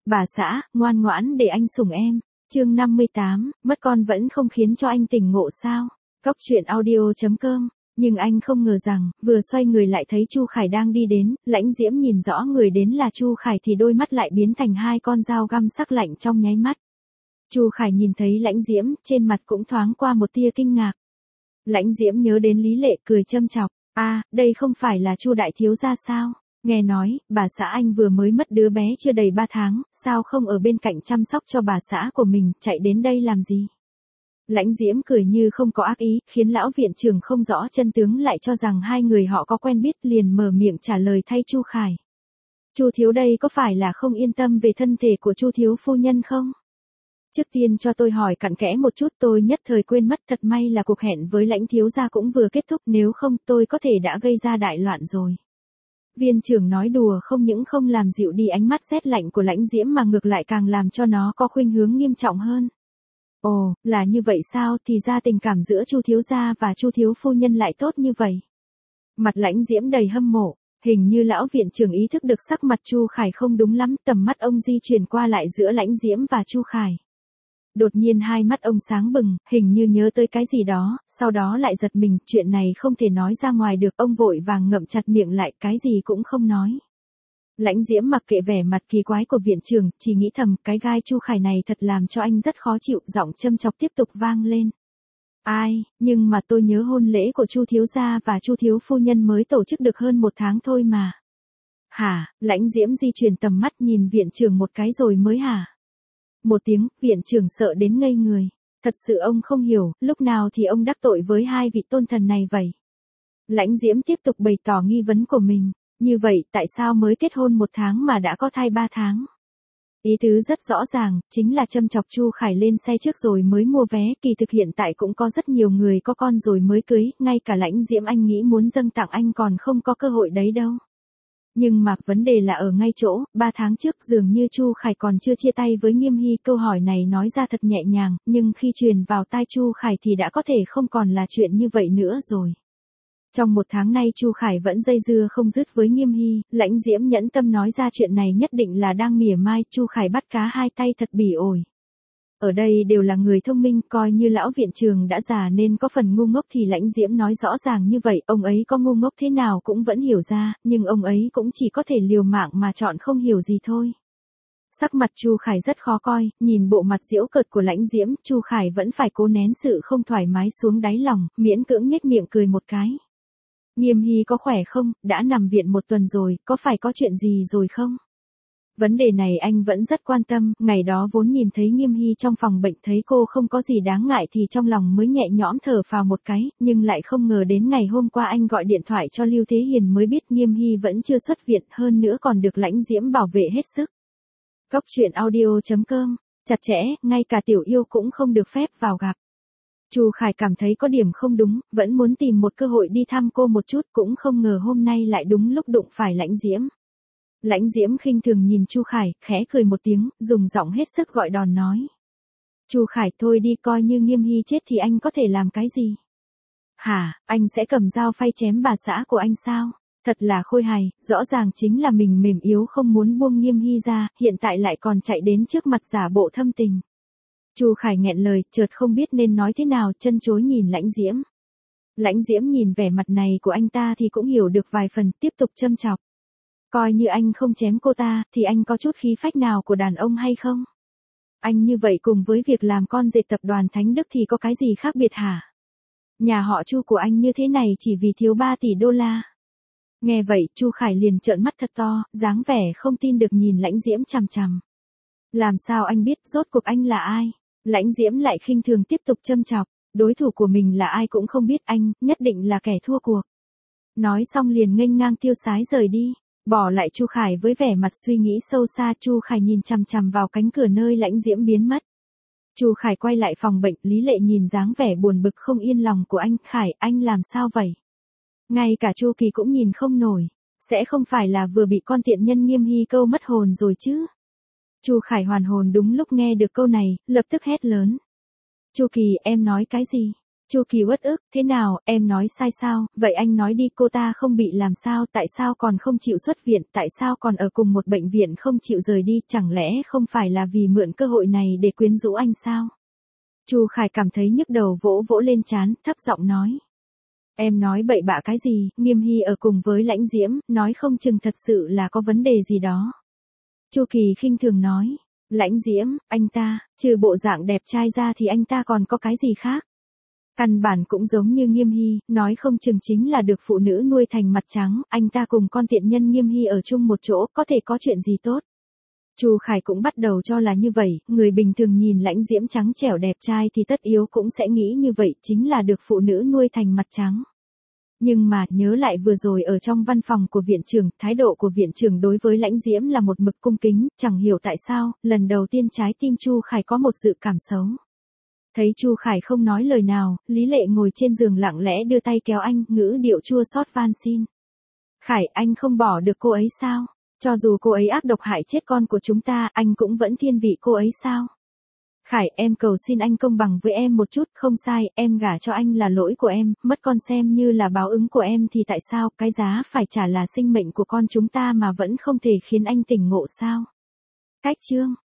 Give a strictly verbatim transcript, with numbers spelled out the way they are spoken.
Bà xã, ngoan ngoãn để anh sủng em. Chương năm mươi tám, mất con vẫn không khiến cho anh tỉnh ngộ sao? Cóc truyện audio chấm com. Nhưng anh không ngờ rằng, vừa xoay người lại thấy Chu Khải đang đi đến, Lãnh Diễm nhìn rõ người đến là Chu Khải thì đôi mắt lại biến thành hai con dao găm sắc lạnh trong nháy mắt. Chu Khải nhìn thấy Lãnh Diễm, trên mặt cũng thoáng qua một tia kinh ngạc. Lãnh Diễm nhớ đến Lý Lệ cười châm chọc, a, à, đây không phải là Chu đại thiếu gia sao? Nghe nói, bà xã anh vừa mới mất đứa bé chưa đầy ba tháng, sao không ở bên cạnh chăm sóc cho bà xã của mình, chạy đến đây làm gì? Lãnh Diễm cười như không có ác ý, khiến lão viện trưởng không rõ chân tướng lại cho rằng hai người họ có quen biết, liền mở miệng trả lời thay Chu Khải. Chu thiếu đây có phải là không yên tâm về thân thể của Chu thiếu phu nhân không? Trước tiên cho tôi hỏi cặn kẽ một chút, tôi nhất thời quên mất, thật may là cuộc hẹn với Lãnh thiếu gia cũng vừa kết thúc, nếu không tôi có thể đã gây ra đại loạn rồi. Viên trưởng nói đùa không những không làm dịu đi ánh mắt rét lạnh của Lãnh Diễm mà ngược lại càng làm cho nó có khuynh hướng nghiêm trọng hơn. Ồ, là như vậy sao, thì ra tình cảm giữa Chu thiếu gia và Chu thiếu phu nhân lại tốt như vậy. Mặt Lãnh Diễm đầy hâm mộ, hình như lão viện trưởng ý thức được sắc mặt Chu Khải không đúng lắm, tầm mắt ông di chuyển qua lại giữa Lãnh Diễm và Chu Khải. Đột nhiên hai mắt ông sáng bừng, hình như nhớ tới cái gì đó, sau đó lại giật mình, chuyện này không thể nói ra ngoài được, ông vội vàng ngậm chặt miệng lại, cái gì cũng không nói. Lãnh Diễm mặc kệ vẻ mặt kỳ quái của viện trưởng, chỉ nghĩ thầm, cái gai Chu Khải này thật làm cho anh rất khó chịu, giọng châm chọc tiếp tục vang lên. Ai, nhưng mà tôi nhớ hôn lễ của Chu thiếu gia và Chu thiếu phu nhân mới tổ chức được hơn một tháng thôi mà. Hả, Lãnh Diễm di chuyển tầm mắt nhìn viện trưởng một cái rồi mới hả? Một tiếng, viện trưởng sợ đến ngây người. Thật sự ông không hiểu, lúc nào thì ông đắc tội với hai vị tôn thần này vậy? Lãnh Diễm tiếp tục bày tỏ nghi vấn của mình. Như vậy, tại sao mới kết hôn một tháng mà đã có thai ba tháng? Ý tứ rất rõ ràng, chính là châm chọc Chu Khải lên xe trước rồi mới mua vé, kỳ thực hiện tại cũng có rất nhiều người có con rồi mới cưới, ngay cả Lãnh Diễm anh nghĩ muốn dâng tặng anh còn không có cơ hội đấy đâu. Nhưng mà vấn đề là ở ngay chỗ, ba tháng trước dường như Chu Khải còn chưa chia tay với Nghiêm Hy, câu hỏi này nói ra thật nhẹ nhàng, nhưng khi truyền vào tai Chu Khải thì đã có thể không còn là chuyện như vậy nữa rồi. Trong một tháng nay Chu Khải vẫn dây dưa không dứt với Nghiêm Hy, Lãnh Diễm nhẫn tâm nói ra chuyện này nhất định là đang mỉa mai, Chu Khải bắt cá hai tay thật bỉ ổi. Ở đây đều là người thông minh, coi như lão viện trưởng đã già nên có phần ngu ngốc thì Lãnh Diễm nói rõ ràng như vậy, ông ấy có ngu ngốc thế nào cũng vẫn hiểu ra, nhưng ông ấy cũng chỉ có thể liều mạng mà chọn không hiểu gì thôi. Sắc mặt Chu Khải rất khó coi, nhìn bộ mặt giễu cợt của Lãnh Diễm, Chu Khải vẫn phải cố nén sự không thoải mái xuống đáy lòng, miễn cưỡng nhếch miệng cười một cái. Nghiêm Hy có khỏe không, đã nằm viện một tuần rồi, có phải có chuyện gì rồi không? Vấn đề này anh vẫn rất quan tâm, ngày đó vốn nhìn thấy Nghiêm Hy trong phòng bệnh thấy cô không có gì đáng ngại thì trong lòng mới nhẹ nhõm thở phào một cái, nhưng lại không ngờ đến ngày hôm qua anh gọi điện thoại cho Lưu Thế Hiền mới biết Nghiêm Hy vẫn chưa xuất viện, hơn nữa còn được Lãnh Diễm bảo vệ hết sức. Cóc truyện audio chấm com, chặt chẽ, ngay cả tiểu yêu cũng không được phép vào gặp. Chu Khải cảm thấy có điểm không đúng, vẫn muốn tìm một cơ hội đi thăm cô một chút, cũng không ngờ hôm nay lại đúng lúc đụng phải Lãnh Diễm. Lãnh Diễm khinh thường nhìn Chu Khải, khẽ cười một tiếng, dùng giọng hết sức gọi đòn nói. Chu Khải, thôi đi, coi như Nghiêm Hy chết thì anh có thể làm cái gì? Hả, anh sẽ cầm dao phay chém bà xã của anh sao? Thật là khôi hài, rõ ràng chính là mình mềm yếu không muốn buông Nghiêm Hy ra, hiện tại lại còn chạy đến trước mặt giả bộ thâm tình. Chu Khải nghẹn lời, chợt không biết nên nói thế nào, chân chối nhìn Lãnh Diễm. Lãnh Diễm nhìn vẻ mặt này của anh ta thì cũng hiểu được vài phần, tiếp tục châm chọc. Coi như anh không chém cô ta, thì anh có chút khí phách nào của đàn ông hay không? Anh như vậy cùng với việc làm con dệt tập đoàn Thánh Đức thì có cái gì khác biệt hả? Nhà họ Chu của anh như thế này chỉ vì thiếu ba tỷ đô la. Nghe vậy, Chu Khải liền trợn mắt thật to, dáng vẻ không tin được nhìn Lãnh Diễm chằm chằm. Làm sao anh biết rốt cuộc anh là ai? Lãnh Diễm lại khinh thường tiếp tục châm chọc, đối thủ của mình là ai cũng không biết, anh nhất định là kẻ thua cuộc. Nói xong liền nghênh ngang tiêu sái rời đi, bỏ lại Chu Khải với vẻ mặt suy nghĩ sâu xa. Chu Khải nhìn chằm chằm vào cánh cửa nơi Lãnh Diễm biến mất. Chu Khải quay lại phòng bệnh, Lý Lệ nhìn dáng vẻ buồn bực không yên lòng của anh. Khải, anh làm sao vậy? Ngay cả Chu Kỳ cũng nhìn không nổi, sẽ không phải là vừa bị con tiện nhân Nghiêm Hy câu mất hồn rồi chứ? Chu Khải hoàn hồn đúng lúc nghe được câu này, lập tức hét lớn. Chu Kỳ, em nói cái gì? Chu Kỳ uất ức, thế nào, em nói sai sao, vậy anh nói đi, cô ta không bị làm sao, tại sao còn không chịu xuất viện, tại sao còn ở cùng một bệnh viện không chịu rời đi, chẳng lẽ không phải là vì mượn cơ hội này để quyến rũ anh sao? Chu Khải cảm thấy nhức đầu, vỗ vỗ lên trán, thấp giọng nói. Em nói bậy bạ cái gì, Nghiêm Hy ở cùng với Lãnh Diễm, nói không chừng thật sự là có vấn đề gì đó. Chu Kỳ khinh thường nói, Lãnh Diễm, anh ta, trừ bộ dạng đẹp trai ra thì anh ta còn có cái gì khác? Căn bản cũng giống như Nghiêm Hy, nói không chừng chính là được phụ nữ nuôi thành mặt trắng, anh ta cùng con tiện nhân Nghiêm Hy ở chung một chỗ, có thể có chuyện gì tốt. Chu Khải cũng bắt đầu cho là như vậy, người bình thường nhìn Lãnh Diễm trắng trẻo đẹp trai thì tất yếu cũng sẽ nghĩ như vậy, chính là được phụ nữ nuôi thành mặt trắng. Nhưng mà, nhớ lại vừa rồi ở trong văn phòng của viện trưởng, thái độ của viện trưởng đối với Lãnh Diễm là một mực cung kính, chẳng hiểu tại sao, lần đầu tiên trái tim Chu Khải có một dự cảm xấu. Thấy Chu Khải không nói lời nào, Lý Lệ ngồi trên giường lặng lẽ đưa tay kéo anh, ngữ điệu chua xót van xin. Khải, anh không bỏ được cô ấy sao? Cho dù cô ấy ác độc hại chết con của chúng ta, anh cũng vẫn thiên vị cô ấy sao? Khải, em cầu xin anh công bằng với em một chút, không sai, em gả cho anh là lỗi của em, mất con xem như là báo ứng của em thì tại sao, cái giá phải trả là sinh mệnh của con chúng ta mà vẫn không thể khiến anh tỉnh ngộ sao? Cách chương